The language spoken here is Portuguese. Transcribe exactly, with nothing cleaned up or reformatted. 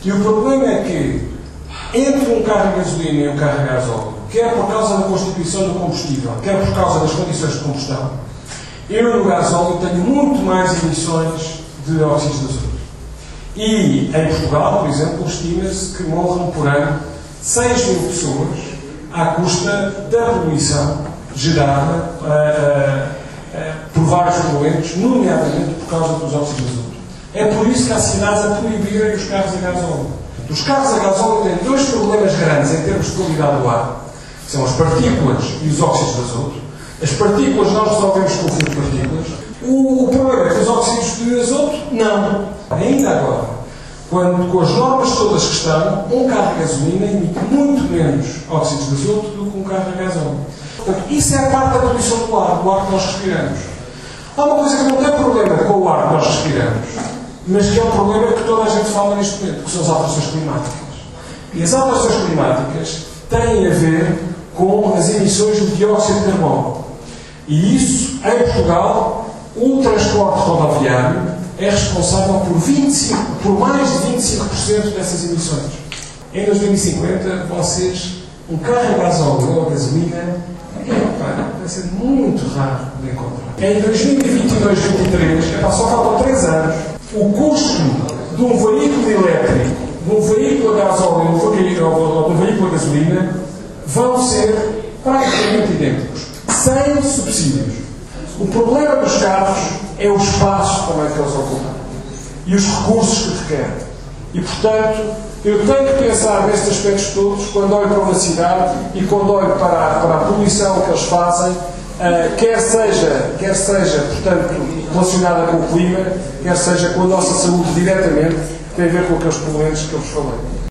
E o problema é que, entre um carro a gasolina e um carro a gasóleo, quer por causa da constituição do combustível, quer por causa das condições de combustão, eu no gasóleo tenho muito mais emissões de óxidos de azoto. E em Portugal, por exemplo, estima-se que morram por ano seis mil pessoas à custa da poluição gerada uh, uh, uh, por vários poluentes, nomeadamente por causa dos óxidos de azoto. É por isso que há cidades a proibirem os carros a gasóleo. Os carros a gasóleo têm dois problemas grandes em termos de qualidade do ar. São as partículas e os óxidos de azoto. As partículas nós resolvemos com o filtro de partículas. O, o problema é que os óxidos de azoto, não. Ainda agora, quando, com as normas todas que estão, um carro a gasolina emite muito menos óxidos de azoto do que um carro a gasóleo. Portanto, isso é parte da poluição do ar, do ar que nós respiramos. Há uma coisa que não tem problema com o ar que nós respiramos, mas que é um problema que toda a gente fala neste momento, que são as alterações climáticas. E as alterações climáticas têm a ver com as emissões de dióxido de carbono. E isso, em Portugal, o transporte rodoviário é responsável por, vinte e cinco, por mais de vinte e cinco por cento dessas emissões. Em dois mil e cinquenta, vocês, um carro a gasóleo ou a gasolina, vai ser muito raro de encontrar. Em dois mil e vinte e dois, vinte e três, só faltam três anos, o custo de um veículo elétrico, de um veículo a gasóleo ou de um veículo a gasolina vão ser praticamente idênticos, sem subsídios. O problema dos carros é o espaço também que eles ocupam e os recursos que requerem. E, portanto, eu tenho que pensar nestes aspectos todos quando olho para uma cidade e quando olho para a, para a poluição que eles fazem, uh, quer seja, quer seja, portanto, relacionada com o clima, quer seja com a nossa saúde diretamente, que tem a ver com aqueles poluentes que eu vos falei.